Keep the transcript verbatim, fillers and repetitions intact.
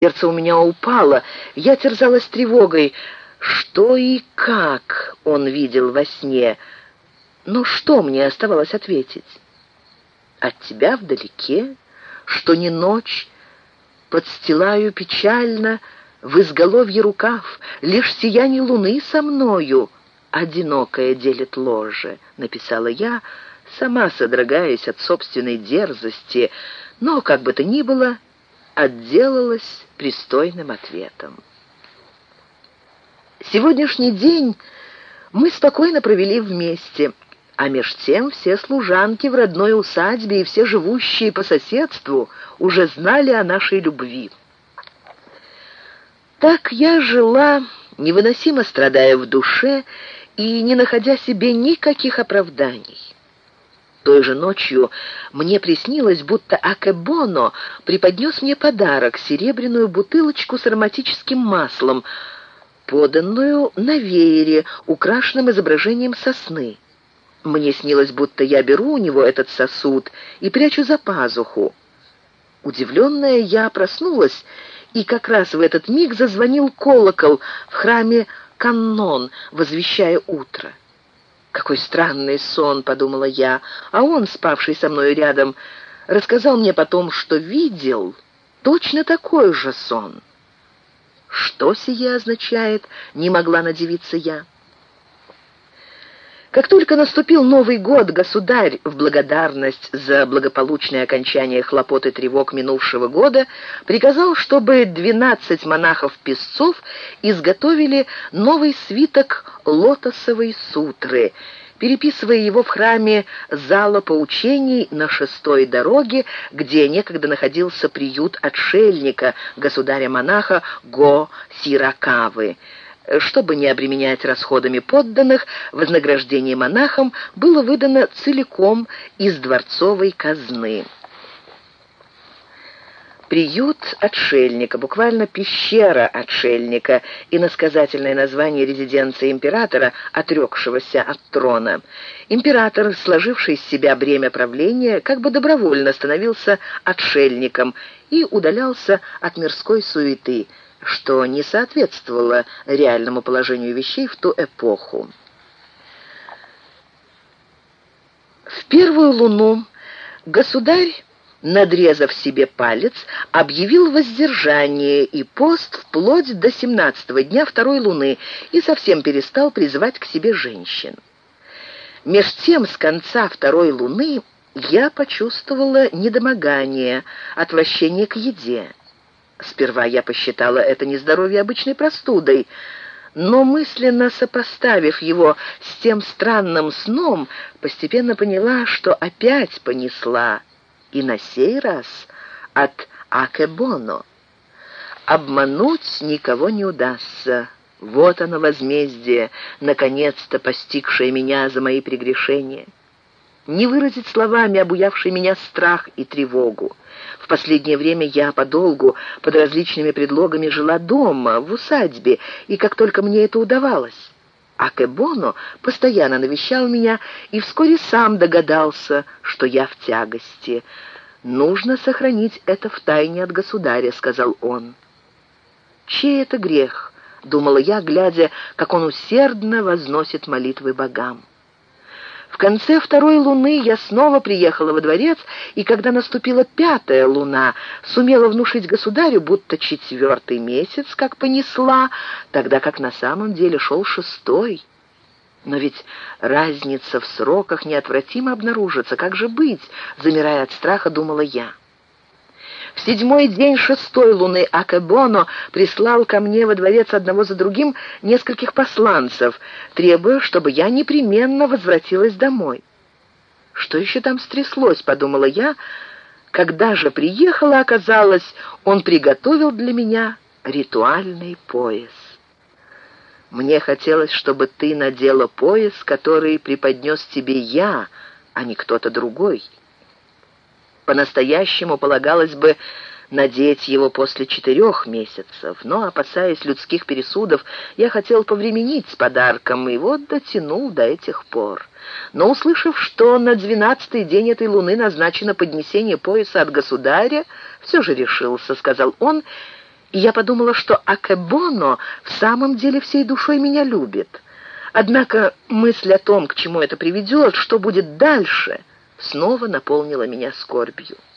Сердце у меня упало, я терзалась тревогой. Что и как он видел во сне? Но что мне оставалось ответить? От тебя вдалеке, что не ночь, подстилаю печально в изголовье рукав, лишь сияние луны со мною одинокое делит ложе, написала я, сама содрогаясь от собственной дерзости, но, как бы то ни было, отделалась пристойным ответом. Сегодняшний день мы спокойно провели вместе, а меж тем все служанки в родной усадьбе и все живущие по соседству уже знали о нашей любви. Так я жила, невыносимо страдая в душе и не находя себе никаких оправданий. Той же ночью мне приснилось, будто Акебоно преподнес мне подарок — серебряную бутылочку с ароматическим маслом, поданную на веере, украшенном изображением сосны. Мне снилось, будто я беру у него этот сосуд и прячу за пазуху. Удивленная, я проснулась, и как раз в этот миг зазвонил колокол в храме Каннон, возвещая утро. «Какой странный сон», — подумала я, а он, спавший со мной рядом, рассказал мне потом, что видел точно такой же сон. Что сие означает, не могла надивиться я. Как только наступил Новый год, государь в благодарность за благополучное окончание хлопот и тревог минувшего года приказал, чтобы двенадцать монахов-песцов изготовили новый свиток лотосовой сутры, переписывая его в храме зала поучений на шестой дороге, где некогда находился приют отшельника, государя-монаха Го-Сиракавы. Чтобы не обременять расходами подданных, вознаграждение монахам было выдано целиком из дворцовой казны. Приют отшельника, буквально пещера отшельника, иносказательное название резиденции императора, отрекшегося от трона. Император, сложивший с себя бремя правления, как бы добровольно становился отшельником и удалялся от мирской суеты, что не соответствовало реальному положению вещей в ту эпоху. В первую луну государь, надрезав себе палец, объявил воздержание и пост вплоть до семнадцатого дня второй луны и совсем перестал призывать к себе женщин. Меж тем, с конца второй луны я почувствовала недомогание, отвращение к еде. Сперва я посчитала это нездоровье обычной простудой, но мысленно сопоставив его с тем странным сном, постепенно поняла, что опять понесла, и на сей раз от Акебоно. Обмануть никого не удастся. Вот оно возмездие, наконец-то постигшее меня за мои прегрешения. Не выразить словами обуявший меня страх и тревогу. В последнее время я подолгу, под различными предлогами, жила дома, в усадьбе, и как только мне это удавалось. Акебоно постоянно навещал меня и вскоре сам догадался, что я в тягости. «Нужно сохранить это в тайне от государя», — сказал он. «Чей это грех?» — думала я, глядя, как он усердно возносит молитвы богам. В конце второй луны я снова приехала во дворец, и когда наступила пятая луна, сумела внушить государю, будто четвертый месяц как понесла, тогда как на самом деле шел шестой. Но ведь разница в сроках неотвратимо обнаружится. Как же быть? Замирая от страха, думала я. В седьмой день шестой луны Акебоно прислал ко мне во дворец одного за другим нескольких посланцев, требуя, чтобы я непременно возвратилась домой. Что еще там стряслось, подумала я. Когда же приехала, оказалось, он приготовил для меня ритуальный пояс. Мне хотелось, чтобы ты надела пояс, который преподнес тебе я, а не кто-то другой. По-настоящему полагалось бы надеть его после четырех месяцев, но, опасаясь людских пересудов, я хотел повременить с подарком, и вот дотянул до этих пор. Но, услышав, что на двенадцатый день этой луны назначено поднесение пояса от государя, все же решился, сказал он, и я подумала, что Акебоно в самом деле всей душой меня любит. Однако мысль о том, к чему это приведет, что будет дальше, снова наполнила меня скорбью.